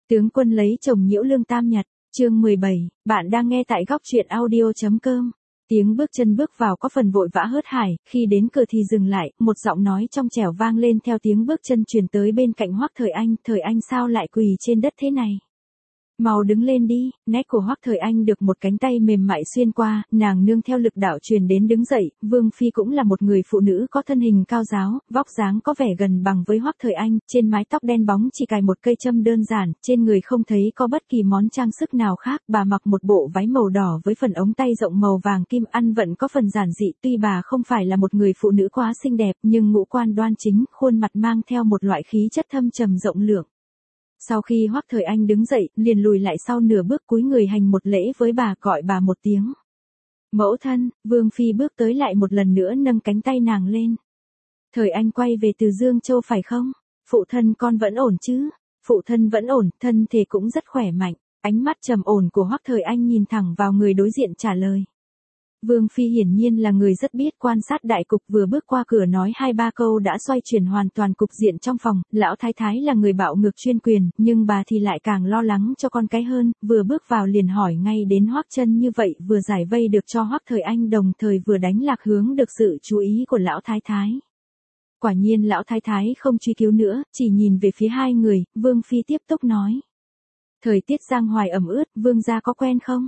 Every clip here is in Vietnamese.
Tướng quân lấy chồng nhiễu lương tam nhật, chương 17, bạn đang nghe tại góc truyện audio.com. Tiếng bước chân bước vào có phần vội vã hớt hải, khi đến cửa thì dừng lại, một giọng nói trong trẻo vang lên theo tiếng bước chân truyền tới bên cạnh Hoắc Thời Anh sao lại quỳ trên đất thế này? Mau đứng lên đi, nét của Hoắc Thời Anh được một cánh tay mềm mại xuyên qua, nàng nương theo lực đạo truyền đến đứng dậy, Vương Phi cũng là một người phụ nữ có thân hình cao ráo, vóc dáng có vẻ gần bằng với Hoắc Thời Anh, trên mái tóc đen bóng chỉ cài một cây châm đơn giản, trên người không thấy có bất kỳ món trang sức nào khác, bà mặc một bộ váy màu đỏ với phần ống tay rộng màu vàng kim ăn vận có phần giản dị, tuy bà không phải là một người phụ nữ quá xinh đẹp, nhưng ngũ quan đoan chính, khuôn mặt mang theo một loại khí chất thâm trầm rộng lượng. Sau khi Hoắc Thời Anh đứng dậy, liền lùi lại sau nửa bước cúi người hành một lễ với bà, gọi bà một tiếng mẫu thân. Vương Phi bước tới lại một lần nữa nâng cánh tay nàng lên. Thời Anh quay về từ Dương Châu phải không? Phụ thân con vẫn ổn chứ? Phụ thân vẫn ổn, thân thể cũng rất khỏe mạnh. Ánh mắt trầm ổn của Hoắc Thời Anh nhìn thẳng vào người đối diện trả lời. Vương Phi hiển nhiên là người rất biết quan sát đại cục, vừa bước qua cửa nói 2-3 câu đã xoay chuyển hoàn toàn cục diện trong phòng. Lão thái thái là người bạo ngược chuyên quyền, nhưng bà thì lại càng lo lắng cho con cái hơn, vừa bước vào liền hỏi ngay đến Hoắc Chân, như vậy vừa giải vây được cho Hoắc Thời Anh, đồng thời vừa đánh lạc hướng được sự chú ý của lão thái thái. Quả nhiên lão thái thái không truy cứu nữa, chỉ nhìn về phía hai người. Vương Phi tiếp tục nói. Thời tiết giang hoài ẩm ướt, vương gia có quen không?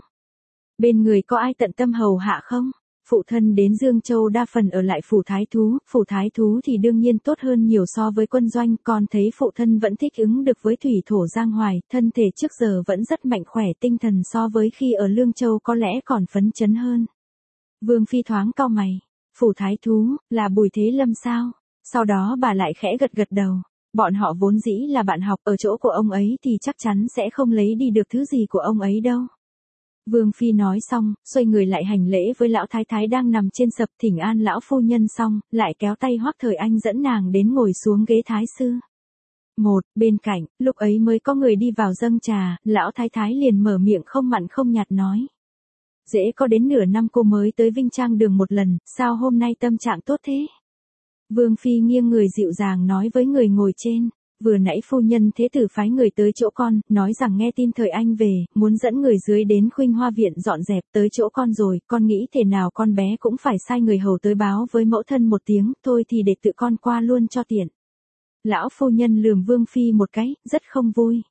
Bên người có ai tận tâm hầu hạ không? Phụ thân đến Dương Châu đa phần ở lại phủ thái thú thì đương nhiên tốt hơn nhiều so với quân doanh, còn thấy phụ thân vẫn thích ứng được với thủy thổ giang hoài, thân thể trước giờ vẫn rất mạnh khỏe, tinh thần so với khi ở Lương Châu có lẽ còn phấn chấn hơn. Vương Phi thoáng cau mày, phủ thái thú, là Bùi Thế Lâm sao? Sau đó bà lại khẽ gật đầu. Bọn họ vốn dĩ là bạn học, ở chỗ của ông ấy thì chắc chắn sẽ không lấy đi được thứ gì của ông ấy đâu. Vương Phi nói xong, xoay người lại hành lễ với lão thái thái đang nằm trên sập, thỉnh an lão phu nhân xong, lại kéo tay Hoắc Thời Anh dẫn nàng đến ngồi xuống ghế thái sư. Bên cạnh, lúc ấy mới có người đi vào dâng trà, lão thái thái liền mở miệng không mặn không nhạt nói. Dễ có đến nửa năm cô mới tới Vinh Trang Đường một lần, sao hôm nay tâm trạng tốt thế? Vương Phi nghiêng người dịu dàng nói với người ngồi trên. Vừa nãy phu nhân thế tử phái người tới chỗ con, nói rằng nghe tin Thời Anh về, muốn dẫn người dưới đến Khuynh Hoa viện dọn dẹp, tới chỗ con rồi, con nghĩ thế nào con bé cũng phải sai người hầu tới báo với mẫu thân một tiếng, thôi thì để tự con qua luôn cho tiện. Lão phu nhân lườm Vương Phi một cái, rất không vui.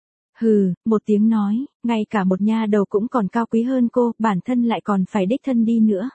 Hừ, một tiếng nói, ngay cả một nha đầu cũng còn cao quý hơn cô, bản thân lại còn phải đích thân đi nữa.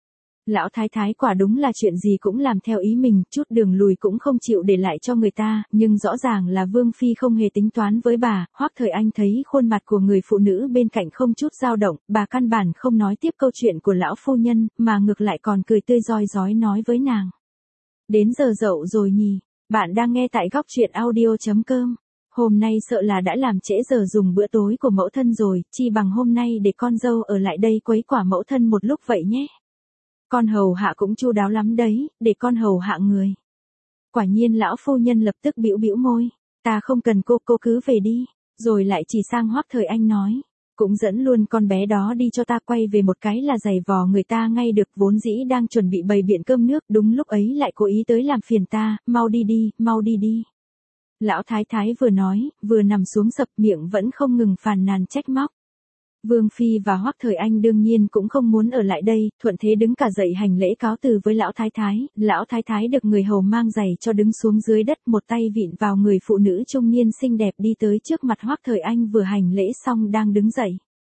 Lão thái thái quả đúng là chuyện gì cũng làm theo ý mình, chút đường lùi cũng không chịu để lại cho người ta, nhưng rõ ràng là Vương Phi không hề tính toán với bà. Hoắc Thời Anh thấy khuôn mặt của người phụ nữ bên cạnh không chút dao động, bà căn bản không nói tiếp câu chuyện của lão phu nhân, mà ngược lại còn cười tươi rói rói nói với nàng. Đến giờ dậu rồi nhỉ, bạn đang nghe tại góc truyện audio.com. Hôm nay sợ là đã làm trễ giờ dùng bữa tối của mẫu thân rồi, chi bằng hôm nay để con dâu ở lại đây quấy quả mẫu thân một lúc vậy nhé. Con hầu hạ cũng chu đáo lắm đấy, để con hầu hạ người. Quả nhiên lão phu nhân lập tức bĩu bĩu môi, ta không cần cô cứ về đi, rồi lại chỉ sang Hoắc Thời Anh nói, cũng dẫn luôn con bé đó đi cho ta, quay về một cái là giày vò người ta ngay được, vốn dĩ đang chuẩn bị bày biện cơm nước, đúng lúc ấy lại cố ý tới làm phiền ta, mau đi đi. Lão thái thái vừa nói, vừa nằm xuống sập, miệng vẫn không ngừng phàn nàn trách móc. Vương Phi và Hoắc Thời Anh đương nhiên cũng không muốn ở lại đây, thuận thế đứng cả dậy hành lễ cáo từ với lão thái thái được người hầu mang giày cho đứng xuống dưới đất, một tay vịn vào người phụ nữ trung niên xinh đẹp đi tới trước mặt Hoắc Thời Anh vừa hành lễ xong đang đứng dậy.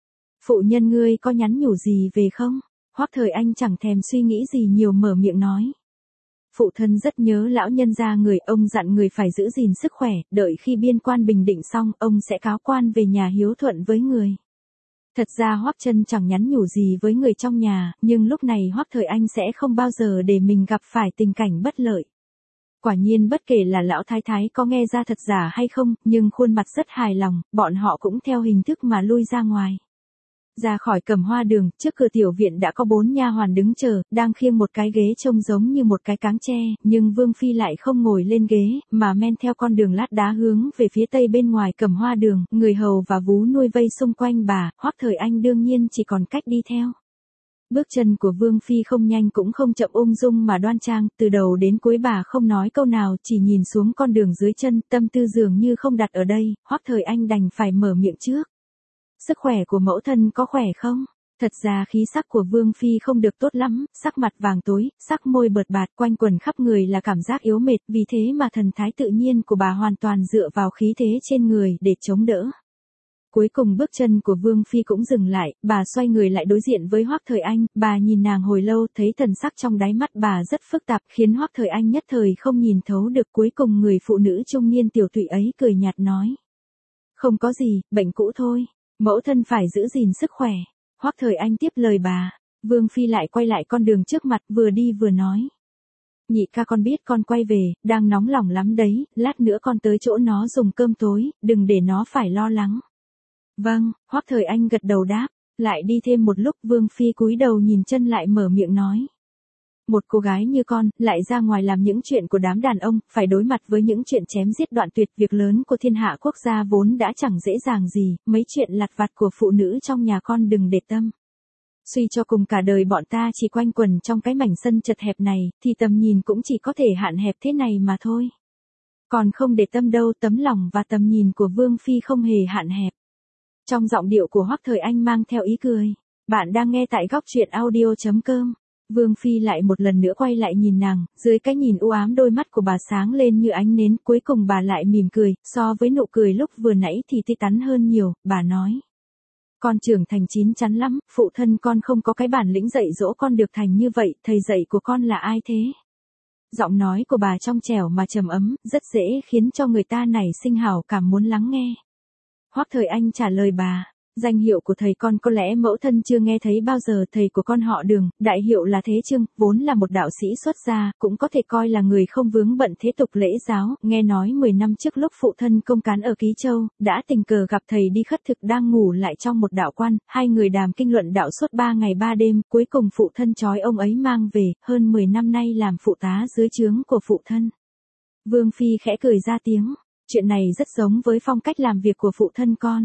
Phụ nhân ngươi có nhắn nhủ gì về không? Hoắc Thời Anh chẳng thèm suy nghĩ gì nhiều mở miệng nói. Phụ thân rất nhớ lão nhân gia người, ông dặn người phải giữ gìn sức khỏe, đợi khi biên quan bình định xong, ông sẽ cáo quan về nhà hiếu thuận với người. Thật ra Hoắc Chân chẳng nhắn nhủ gì với người trong nhà, nhưng lúc này Hoắc Thời Anh sẽ không bao giờ để mình gặp phải tình cảnh bất lợi. Quả nhiên bất kể là lão thái thái có nghe ra thật giả hay không, nhưng khuôn mặt rất hài lòng, bọn họ cũng theo hình thức mà lui ra ngoài. Ra khỏi Cẩm Hoa Đường, trước cửa tiểu viện đã có 4 nha hoàn đứng chờ, đang khiêng một cái ghế trông giống như một cái cáng tre, nhưng Vương Phi lại không ngồi lên ghế, mà men theo con đường lát đá hướng về phía tây bên ngoài Cẩm Hoa Đường, người hầu và vú nuôi vây xung quanh bà, Hoắc Thời Anh đương nhiên chỉ còn cách đi theo. Bước chân của Vương Phi không nhanh cũng không chậm, ung dung mà đoan trang, từ đầu đến cuối bà không nói câu nào, chỉ nhìn xuống con đường dưới chân, tâm tư dường như không đặt ở đây. Hoắc Thời Anh đành phải mở miệng trước. Sức khỏe của mẫu thân có khỏe không? Thật ra khí sắc của Vương Phi không được tốt lắm, sắc mặt vàng tối, sắc môi bợt bạt, quanh quần khắp người là cảm giác yếu mệt, vì thế mà thần thái tự nhiên của bà hoàn toàn dựa vào khí thế trên người để chống đỡ. Cuối cùng bước chân của Vương Phi cũng dừng lại, bà xoay người lại đối diện với Hoắc Thời Anh, bà nhìn nàng hồi lâu, thấy thần sắc trong đáy mắt bà rất phức tạp, khiến Hoắc Thời Anh nhất thời không nhìn thấu được. Cuối cùng người phụ nữ trung niên tiểu tụy ấy cười nhạt nói. Không có gì, bệnh cũ thôi, mẫu thân phải giữ gìn sức khỏe. Hoắc Thời Anh tiếp lời bà, Vương Phi lại quay lại con đường trước mặt, vừa đi vừa nói. Nhị ca, con biết con quay về, đang nóng lòng lắm đấy, lát nữa con tới chỗ nó dùng cơm tối, đừng để nó phải lo lắng. Vâng, Hoắc Thời Anh gật đầu đáp, lại đi thêm một lúc Vương Phi cúi đầu nhìn chân lại mở miệng nói. Một cô gái như con, lại ra ngoài làm những chuyện của đám đàn ông, phải đối mặt với những chuyện chém giết đoạn tuyệt, việc lớn của thiên hạ quốc gia vốn đã chẳng dễ dàng gì, mấy chuyện lặt vặt của phụ nữ trong nhà con đừng để tâm. Suy cho cùng cả đời bọn ta chỉ quanh quẩn trong cái mảnh sân chật hẹp này, thì tầm nhìn cũng chỉ có thể hạn hẹp thế này mà thôi. Còn không để tâm đâu, tấm lòng và tầm nhìn của Vương Phi không hề hạn hẹp. Trong giọng điệu của Hoắc Thời Anh mang theo ý cười. Bạn đang nghe tại góc truyện audio.com. Vương Phi lại một lần nữa quay lại nhìn nàng, dưới cái nhìn u ám đôi mắt của bà sáng lên như ánh nến, cuối cùng bà lại mỉm cười, so với nụ cười lúc vừa nãy thì tươi tắn hơn nhiều, bà nói. Con trưởng thành chín chắn lắm, phụ thân con không có cái bản lĩnh dạy dỗ con được thành như vậy, thầy dạy của con là ai thế? Giọng nói của bà trong trẻo mà trầm ấm, rất dễ khiến cho người ta nảy sinh hảo cảm muốn lắng nghe. Hoắc Thời Anh trả lời bà, danh hiệu của thầy con có lẽ mẫu thân chưa nghe thấy bao giờ, thầy của con họ Đường, đại hiệu là Thế Trương, vốn là một đạo sĩ xuất gia, cũng có thể coi là người không vướng bận thế tục lễ giáo, nghe nói 10 năm trước lúc phụ thân công cán ở Ký Châu, đã tình cờ gặp thầy đi khất thực đang ngủ lại trong một đạo quan, hai người đàm kinh luận đạo suốt 3 ngày 3 đêm, cuối cùng phụ thân trói ông ấy mang về, hơn 10 năm nay làm phụ tá dưới trướng của phụ thân. Vương Phi khẽ cười ra tiếng. Chuyện này rất giống với phong cách làm việc của phụ thân con.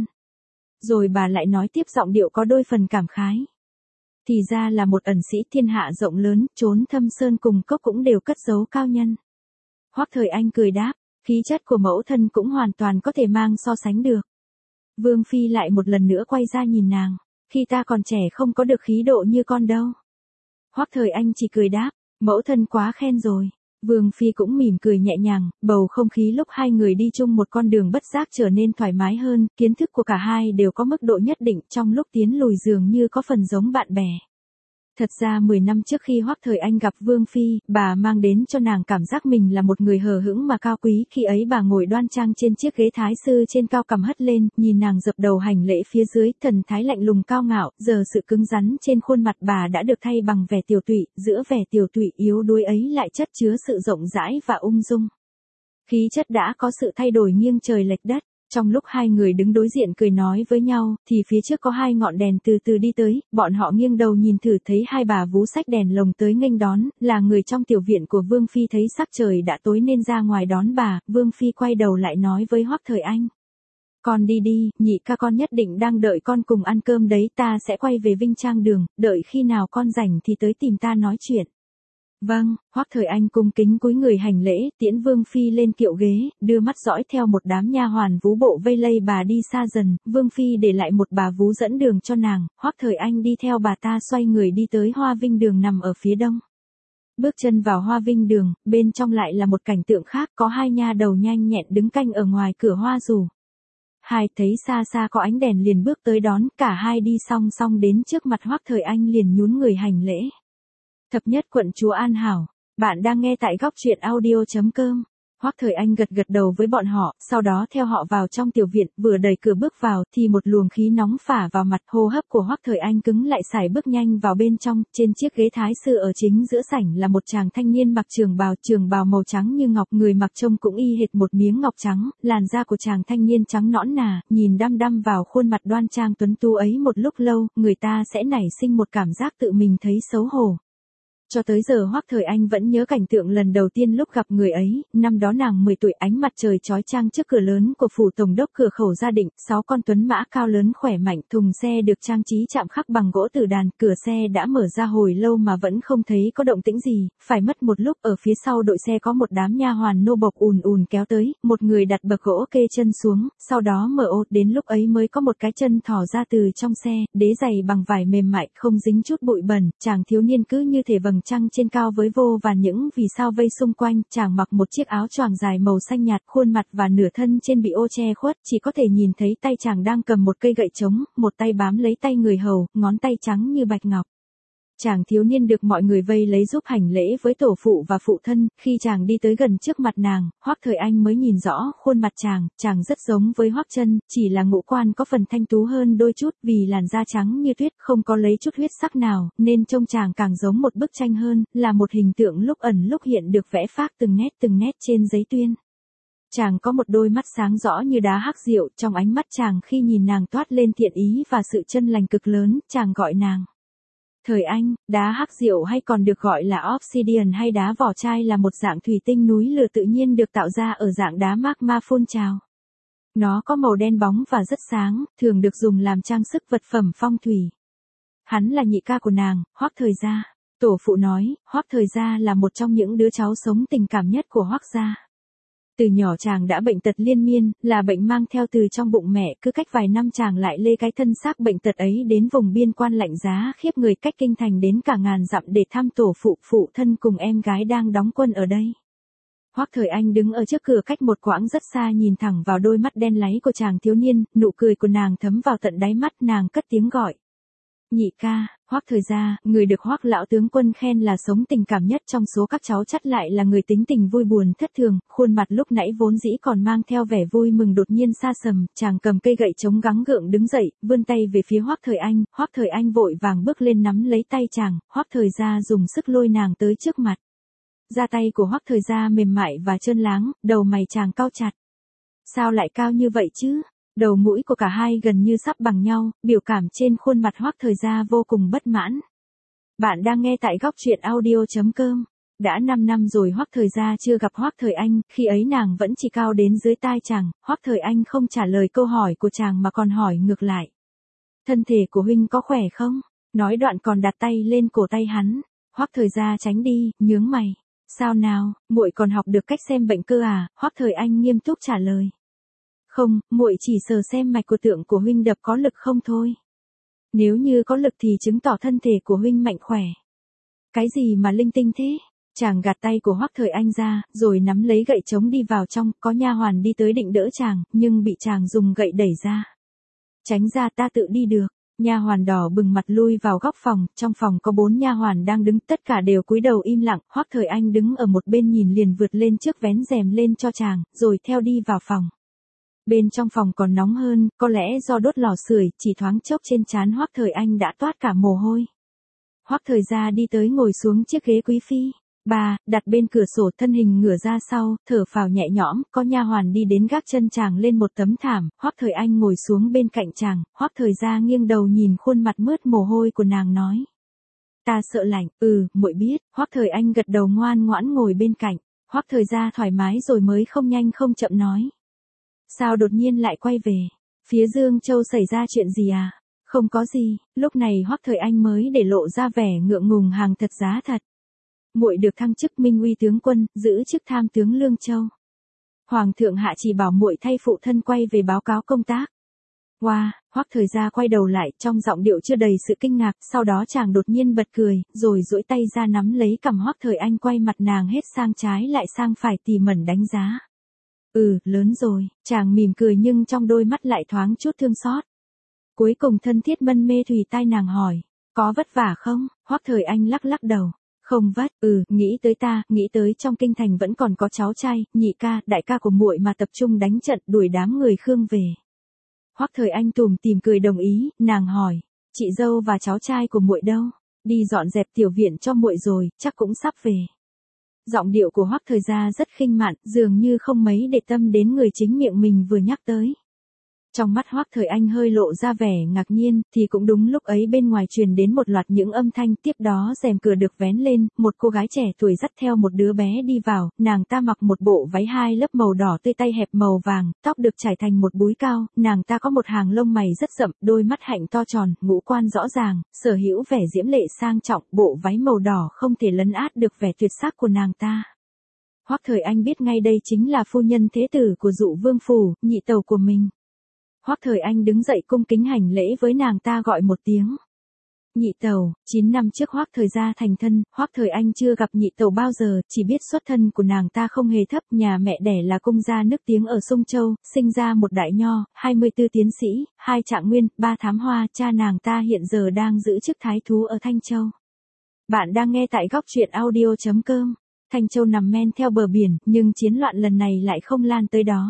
Rồi bà lại nói tiếp, giọng điệu có đôi phần cảm khái. Thì ra là một ẩn sĩ thiên hạ rộng lớn, trốn thâm sơn cùng cốc cũng đều cất giấu cao nhân. Hoắc Thời Anh cười đáp, khí chất của mẫu thân cũng hoàn toàn có thể mang so sánh được. Vương Phi lại một lần nữa quay ra nhìn nàng, khi ta còn trẻ không có được khí độ như con đâu. Hoắc Thời Anh chỉ cười đáp, mẫu thân quá khen rồi. Vương Phi cũng mỉm cười nhẹ nhàng, bầu không khí lúc hai người đi chung một con đường bất giác trở nên thoải mái hơn, kiến thức của cả hai đều có mức độ nhất định, trong lúc tiến lùi dường như có phần giống bạn bè. Thật ra 10 năm trước khi Hoắc Thời Anh gặp Vương Phi, bà mang đến cho nàng cảm giác mình là một người hờ hững mà cao quý, khi ấy bà ngồi đoan trang trên chiếc ghế thái sư trên cao cằm hất lên, nhìn nàng dập đầu hành lễ phía dưới, thần thái lạnh lùng cao ngạo, giờ sự cứng rắn trên khuôn mặt bà đã được thay bằng vẻ tiểu tụy, giữa vẻ tiểu tụy yếu đuối ấy lại chất chứa sự rộng rãi và ung dung. Khí chất đã có sự thay đổi nghiêng trời lệch đất. Trong lúc hai người đứng đối diện cười nói với nhau, thì phía trước có hai ngọn đèn từ từ đi tới, bọn họ nghiêng đầu nhìn thử thấy hai bà vú xách đèn lồng tới nghênh đón, là người trong tiểu viện của Vương Phi. Thấy sắc trời đã tối nên ra ngoài đón bà, Vương Phi quay đầu lại nói với Hoắc Thời Anh. Con đi đi, nhị ca con nhất định đang đợi con cùng ăn cơm đấy, ta sẽ quay về Vinh Trang Đường, đợi khi nào con rảnh thì tới tìm ta nói chuyện. Vâng, Hoắc Thời Anh cung kính cúi người hành lễ, tiễn Vương Phi lên kiệu ghế, đưa mắt dõi theo một đám nha hoàn vú bộ vây lây bà đi xa dần, Vương Phi để lại một bà vú dẫn đường cho nàng, Hoắc Thời Anh đi theo bà ta xoay người đi tới Hoa Vinh Đường nằm ở phía đông. Bước chân vào Hoa Vinh Đường, bên trong lại là một cảnh tượng khác, có hai nha đầu nhanh nhẹn đứng canh ở ngoài cửa hoa rủ. Hai thấy xa xa có ánh đèn liền bước tới đón, cả hai đi song song đến trước mặt Hoắc Thời Anh liền nhún người hành lễ. Thập nhất quận chúa An Hảo, bạn đang nghe tại góc truyện audio.com. Hoắc Thời Anh gật gật đầu với bọn họ, sau đó theo họ vào trong tiểu viện, vừa đẩy cửa bước vào thì một luồng khí nóng phả vào mặt, hô hấp của Hoắc Thời Anh cứng lại, sải bước nhanh vào bên trong. Trên chiếc ghế thái sư ở chính giữa sảnh là một chàng thanh niên mặc trường bào màu trắng như ngọc, người mặc trông cũng y hệt một miếng ngọc trắng, làn da của chàng thanh niên trắng nõn nà, nhìn đăm đăm vào khuôn mặt đoan trang tuấn tú ấy một lúc lâu, người ta sẽ nảy sinh một cảm giác tự mình thấy xấu hổ. Cho tới giờ Hoắc Thời Anh vẫn nhớ cảnh tượng lần đầu tiên lúc gặp người ấy, năm đó nàng 10 tuổi, ánh mặt trời chói chang trước cửa lớn của phủ tổng đốc cửa khẩu gia định, 6 con tuấn mã cao lớn khỏe mạnh, thùng xe được trang trí chạm khắc bằng gỗ tử đàn, cửa xe đã mở ra hồi lâu mà vẫn không thấy có động tĩnh gì, phải mất một lúc ở phía sau đội xe có một đám nha hoàn nô bộc ùn ùn kéo tới, một người đặt bậc gỗ kê chân xuống, sau đó mở ô, đến lúc ấy mới có một cái chân thò ra từ trong xe, đế giày bằng vải mềm mại, không dính chút bụi bẩn, chàng thiếu niên cứ như thể vầng trăng trên cao với vô vàn những vì sao vây xung quanh, chàng mặc một chiếc áo choàng dài màu xanh nhạt, khuôn mặt và nửa thân trên bị ô che khuất, chỉ có thể nhìn thấy tay chàng đang cầm một cây gậy trống, một tay bám lấy tay người hầu, ngón tay trắng như bạch ngọc. Chàng thiếu niên được mọi người vây lấy giúp hành lễ với tổ phụ và phụ thân, khi chàng đi tới gần trước mặt nàng, Hoắc Thời Anh mới nhìn rõ khuôn mặt chàng rất giống với Hoắc Chân, chỉ là ngũ quan có phần thanh tú hơn đôi chút, vì làn da trắng như tuyết, không có lấy chút huyết sắc nào, nên trông chàng càng giống một bức tranh hơn, là một hình tượng lúc ẩn lúc hiện được vẽ phác từng nét trên giấy tuyên. Chàng có một đôi mắt sáng rõ như đá hắc diệu, trong ánh mắt chàng khi nhìn nàng toát lên thiện ý và sự chân lành cực lớn, chàng gọi nàng Thời Anh. Đá hắc diệu hay còn được gọi là obsidian hay đá vỏ chai là một dạng thủy tinh núi lửa tự nhiên được tạo ra ở dạng đá magma phun trào. Nó có màu đen bóng và rất sáng, thường được dùng làm trang sức vật phẩm phong thủy. Hắn là nhị ca của nàng, Hoắc Thời Gia. Tổ phụ nói, Hoắc Thời Gia là một trong những đứa cháu sống tình cảm nhất của Hoắc gia. Từ nhỏ chàng đã bệnh tật liên miên, là bệnh mang theo từ trong bụng mẹ, cứ cách vài năm chàng lại lê cái thân xác bệnh tật ấy đến vùng biên quan lạnh giá khiếp người cách kinh thành đến cả ngàn dặm để thăm tổ phụ thân cùng em gái đang đóng quân ở đây. Hoắc Thời Anh đứng ở trước cửa cách một quãng rất xa nhìn thẳng vào đôi mắt đen láy của chàng thiếu niên, nụ cười của nàng thấm vào tận đáy mắt, nàng cất tiếng gọi. Nhị ca. Hoắc Thời Gia, người được Hoắc lão tướng quân khen là sống tình cảm nhất trong số các cháu chắt lại là người tính tình vui buồn thất thường, khuôn mặt lúc nãy vốn dĩ còn mang theo vẻ vui mừng đột nhiên sa sầm, chàng cầm cây gậy chống gắng gượng đứng dậy, vươn tay về phía Hoắc Thời Anh vội vàng bước lên nắm lấy tay chàng, Hoắc Thời Gia dùng sức lôi nàng tới trước mặt. Da tay của Hoắc Thời Gia mềm mại và trơn láng, đầu mày chàng cau chặt. Sao lại cao như vậy chứ? Đầu mũi của cả hai gần như sắp bằng nhau, biểu cảm trên khuôn mặt Hoắc Thời Gia vô cùng bất mãn. Bạn đang nghe tại góc truyện audio.com. Đã 5 năm rồi Hoắc Thời Gia chưa gặp Hoắc Thời Anh, khi ấy nàng vẫn chỉ cao đến dưới tai chàng, Hoắc Thời Anh không trả lời câu hỏi của chàng mà còn hỏi ngược lại. Thân thể của huynh có khỏe không? Nói đoạn còn đặt tay lên cổ tay hắn. Hoắc Thời Gia tránh đi, nhướng mày. Sao nào, muội còn học được cách xem bệnh cơ à? Hoắc Thời Anh nghiêm túc trả lời. Không, muội chỉ sờ xem mạch của tượng của huynh đập có lực không thôi. Nếu như có lực thì chứng tỏ thân thể của huynh mạnh khỏe. Cái gì mà linh tinh thế? Chàng gạt tay của Hoắc Thời Anh ra, rồi nắm lấy gậy trống đi vào trong, có nha hoàn đi tới định đỡ chàng, nhưng bị chàng dùng gậy đẩy ra. Tránh ra, ta tự đi được. Nha hoàn đỏ bừng mặt lui vào góc phòng, trong phòng có 4 nha hoàn đang đứng, tất cả đều cúi đầu im lặng, Hoắc Thời Anh đứng ở một bên nhìn liền vượt lên trước vén rèm lên cho chàng, rồi theo đi vào phòng. Bên trong phòng còn nóng hơn, có lẽ do đốt lò sưởi, chỉ thoáng chốc trên trán Hoắc Thời Anh đã toát cả mồ hôi. Hoắc Thời Gia đi tới ngồi xuống chiếc ghế quý phi. Đặt bên cửa sổ, thân hình ngửa ra sau, thở phào nhẹ nhõm, có nha hoàn đi đến gác chân chàng lên một tấm thảm, Hoắc Thời Anh ngồi xuống bên cạnh chàng, Hoắc Thời Gia nghiêng đầu nhìn khuôn mặt mướt mồ hôi của nàng nói. Ta sợ lạnh, muội biết, Hoắc Thời Anh gật đầu ngoan ngoãn ngồi bên cạnh, Hoắc Thời Gia thoải mái rồi mới không nhanh không chậm nói. Sao đột nhiên lại quay về? Phía Dương Châu xảy ra chuyện gì à? Không có gì, lúc này Hoắc Thời Anh mới để lộ ra vẻ ngượng ngùng hàng thật giá thật. Muội được thăng chức Minh Uy tướng quân, giữ chức tham tướng Lương Châu. Hoàng thượng hạ chỉ bảo muội thay phụ thân quay về báo cáo công tác. Hoắc Thời Gia quay đầu lại, trong giọng điệu chưa đầy sự kinh ngạc, sau đó chàng đột nhiên bật cười, rồi duỗi tay ra nắm lấy cằm Hoắc Thời Anh, quay mặt nàng hết sang trái lại sang phải tỉ mẩn đánh giá. Lớn rồi, chàng mỉm cười nhưng trong đôi mắt lại thoáng chút thương xót. Cuối cùng thân thiết mân mê thùy tai nàng hỏi, có vất vả không? Hoắc Thời Anh lắc đầu. Không vất, nghĩ tới trong kinh thành vẫn còn có cháu trai, nhị ca, đại ca của muội mà tập trung đánh trận đuổi đám người Khương về. Hoắc Thời Anh tủm tỉm cười đồng ý, nàng hỏi, chị dâu và cháu trai của muội đâu? Đi dọn dẹp tiểu viện cho muội rồi, chắc cũng sắp về. Giọng điệu của Hoắc Thời Gia rất khinh mạn, dường như không mấy để tâm đến người chính miệng mình vừa nhắc tới. Trong mắt Hoắc Thời Anh hơi lộ ra vẻ ngạc nhiên, thì cũng đúng lúc ấy bên ngoài truyền đến một loạt những âm thanh, tiếp đó rèm cửa được vén lên, một cô gái trẻ tuổi dắt theo một đứa bé đi vào, nàng ta mặc một bộ váy hai lớp màu đỏ tươi tay hẹp màu vàng, tóc được trải thành một búi cao, nàng ta có một hàng lông mày rất rậm, đôi mắt hạnh to tròn, ngũ quan rõ ràng, sở hữu vẻ diễm lệ sang trọng, bộ váy màu đỏ không thể lấn át được vẻ tuyệt sắc của nàng ta. Hoắc Thời Anh biết ngay đây chính là phu nhân thế tử của Dụ Vương phủ, nhị tẩu của mình. Hoắc Thời Anh đứng dậy cung kính hành lễ với nàng ta gọi một tiếng. Nhị tẩu, 9 năm trước Hoắc Thời gia thành thân, Hoắc Thời Anh chưa gặp nhị tẩu bao giờ, chỉ biết xuất thân của nàng ta không hề thấp, nhà mẹ đẻ là cung gia nức tiếng ở Sông Châu, sinh ra một đại nho, 24 tiến sĩ, 2 trạng nguyên, 3 thám hoa, cha nàng ta hiện giờ đang giữ chức thái thú ở Thanh Châu. Bạn đang nghe tại góc truyện audio.com. Thanh Châu nằm men theo bờ biển, nhưng chiến loạn lần này lại không lan tới đó.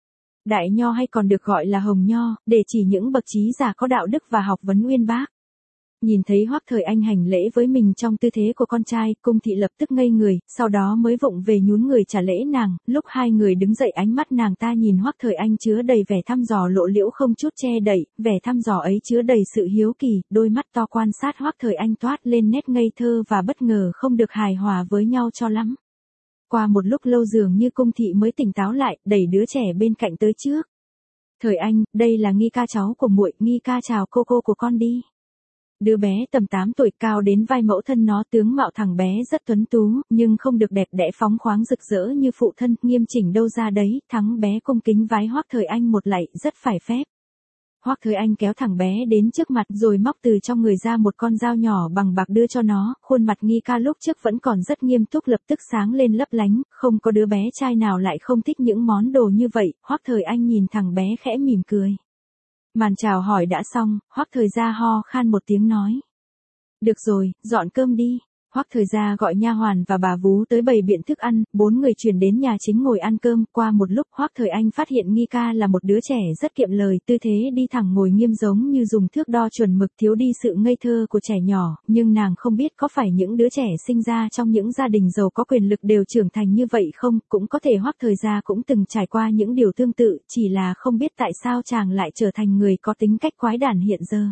Đại nho hay còn được gọi là hồng nho, để chỉ những bậc trí giả có đạo đức và học vấn uyên bác. Nhìn thấy Hoắc Thời Anh hành lễ với mình trong tư thế của con trai, cung thị lập tức ngây người, sau đó mới vụng về nhún người trả lễ nàng, lúc hai người đứng dậy ánh mắt nàng ta nhìn Hoắc Thời Anh chứa đầy vẻ thăm dò lộ liễu không chút che đậy, vẻ thăm dò ấy chứa đầy sự hiếu kỳ, đôi mắt to quan sát Hoắc Thời Anh toát lên nét ngây thơ và bất ngờ không được hài hòa với nhau cho lắm. Qua một lúc lâu dường như cung thị mới tỉnh táo lại, đẩy đứa trẻ bên cạnh tới trước. Thời Anh, đây là Nghi ca cháu của muội, Nghi ca chào cô của con đi. Đứa bé tầm 8 tuổi cao đến vai mẫu thân nó, tướng mạo thằng bé rất tuấn tú, nhưng không được đẹp đẽ phóng khoáng rực rỡ như phụ thân, nghiêm chỉnh đâu ra đấy, thắng bé cung kính vái Hoắc Thời Anh một lạy, rất phải phép. Hoắc Thời Anh kéo thằng bé đến trước mặt rồi móc từ trong người ra một con dao nhỏ bằng bạc đưa cho nó, khuôn mặt Nghi ca lúc trước vẫn còn rất nghiêm túc lập tức sáng lên lấp lánh, không có đứa bé trai nào lại không thích những món đồ như vậy, Hoắc Thời Anh nhìn thằng bé khẽ mỉm cười. Màn chào hỏi đã xong, Hoắc Thời gia ho khan một tiếng nói. Được rồi, dọn cơm đi. Hoắc Thời gia gọi nha hoàn và bà vú tới bày biện thức ăn, 4 người chuyển đến nhà chính ngồi ăn cơm. Qua một lúc Hoắc Thời Anh phát hiện Nghi ca là một đứa trẻ rất kiệm lời, tư thế đi thẳng ngồi nghiêm giống như dùng thước đo chuẩn mực, thiếu đi sự ngây thơ của trẻ nhỏ, nhưng nàng không biết có phải những đứa trẻ sinh ra trong những gia đình giàu có quyền lực đều trưởng thành như vậy không, cũng có thể Hoắc Thời gia cũng từng trải qua những điều tương tự, chỉ là không biết tại sao chàng lại trở thành người có tính cách quái đản hiện giờ.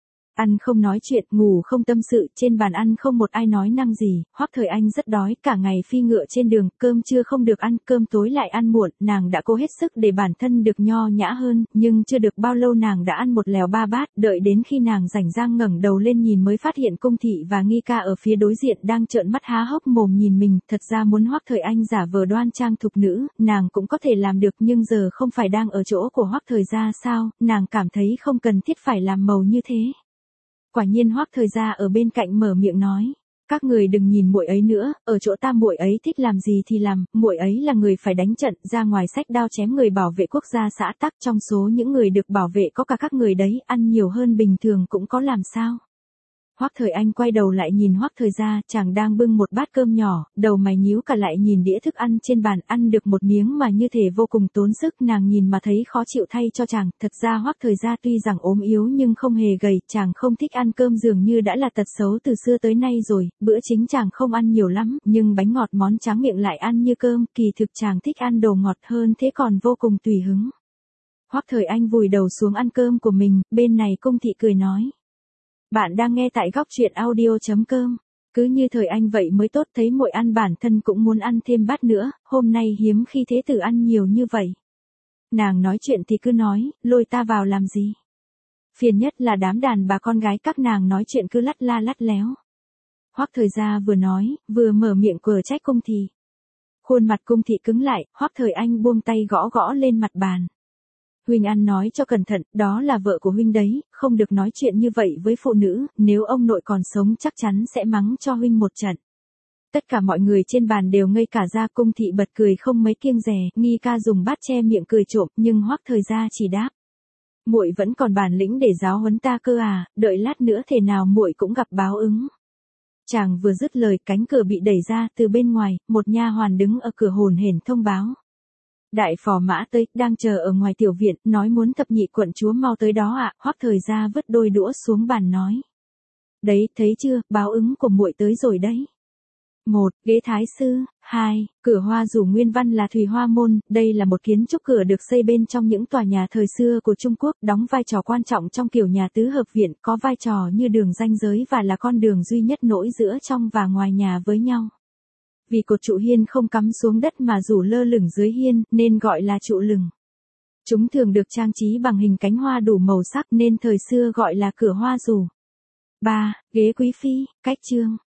Ăn không nói chuyện, ngủ không tâm sự, trên bàn ăn không một ai nói năng gì, Hoắc Thời Anh rất đói, cả ngày phi ngựa trên đường, cơm trưa không được ăn, cơm tối lại ăn muộn, nàng đã cố hết sức để bản thân được nho nhã hơn, nhưng chưa được bao lâu nàng đã ăn một lèo 3 bát, đợi đến khi nàng rảnh rang ngẩng đầu lên nhìn mới phát hiện cung thị và Nghi ca ở phía đối diện đang trợn mắt há hốc mồm nhìn mình, thật ra muốn Hoắc Thời Anh giả vờ đoan trang thục nữ, nàng cũng có thể làm được, nhưng giờ không phải đang ở chỗ của Hoắc Thời gia sao, nàng cảm thấy không cần thiết phải làm màu như thế. Quả nhiên Hoắc Thời gia ở bên cạnh mở miệng nói, các người đừng nhìn muội ấy nữa, ở chỗ ta muội ấy thích làm gì thì làm, muội ấy là người phải đánh trận, ra ngoài xách đao chém người bảo vệ quốc gia xã tắc, trong số những người được bảo vệ có cả các người đấy, ăn nhiều hơn bình thường cũng có làm sao. Hoắc Thời Anh quay đầu lại nhìn Hoắc Thời gia, chàng đang bưng một bát cơm nhỏ, đầu mày nhíu cả lại nhìn đĩa thức ăn trên bàn, ăn được một miếng mà như thể vô cùng tốn sức, nàng nhìn mà thấy khó chịu thay cho chàng, thật ra Hoắc Thời gia tuy rằng ốm yếu nhưng không hề gầy, chàng không thích ăn cơm dường như đã là tật xấu từ xưa tới nay rồi, bữa chính chàng không ăn nhiều lắm, nhưng bánh ngọt món tráng miệng lại ăn như cơm, kỳ thực chàng thích ăn đồ ngọt hơn thế còn vô cùng tùy hứng. Hoắc Thời Anh vùi đầu xuống ăn cơm của mình, bên này cung thị cười nói. Bạn đang nghe tại góc truyện audio.com. Cứ như Thời Anh vậy mới tốt, thấy muội ăn bản thân cũng muốn ăn thêm bát nữa, hôm nay hiếm khi thế tử ăn nhiều như vậy. Nàng nói chuyện thì cứ nói, lôi ta vào làm gì. Phiền nhất là đám đàn bà con gái các nàng nói chuyện cứ lắt la lắt léo. Hoắc Thời gia vừa nói, vừa mở miệng quở trách cung thị. Khuôn mặt cung thị cứng lại, Hoắc Thời Anh buông tay gõ gõ lên mặt bàn. Huynh ăn nói cho cẩn thận, đó là vợ của huynh đấy, không được nói chuyện như vậy với phụ nữ, nếu ông nội còn sống chắc chắn sẽ mắng cho huynh một trận. Tất cả mọi người trên bàn đều ngây cả ra, cung thị bật cười không mấy kiêng dè, Nghi ca dùng bát che miệng cười trộm, nhưng Hoắc Thời gia chỉ đáp. Muội vẫn còn bản lĩnh để giáo huấn ta cơ à, đợi lát nữa thể nào muội cũng gặp báo ứng. Chàng vừa dứt lời, cánh cửa bị đẩy ra, từ bên ngoài, một nha hoàn đứng ở cửa hồn hển thông báo. Đại phò mã tới, đang chờ ở ngoài tiểu viện, nói muốn thập nhị quận chúa mau tới đó ạ. Hoắc Thời gia vứt đôi đũa xuống bàn nói. Đấy, thấy chưa, báo ứng của muội tới rồi đấy. 1. Ghế thái sư. 2. Cửa hoa rủ nguyên văn là Thùy Hoa Môn, đây là một kiến trúc cửa được xây bên trong những tòa nhà thời xưa của Trung Quốc, đóng vai trò quan trọng trong kiểu nhà tứ hợp viện, có vai trò như đường ranh giới và là con đường duy nhất nối giữa trong và ngoài nhà với nhau. Vì cột trụ hiên không cắm xuống đất mà rủ lơ lửng dưới hiên, nên gọi là trụ lửng. Chúng thường được trang trí bằng hình cánh hoa đủ màu sắc nên thời xưa gọi là cửa hoa rủ. 3. Ghế quý phi. Cách chương.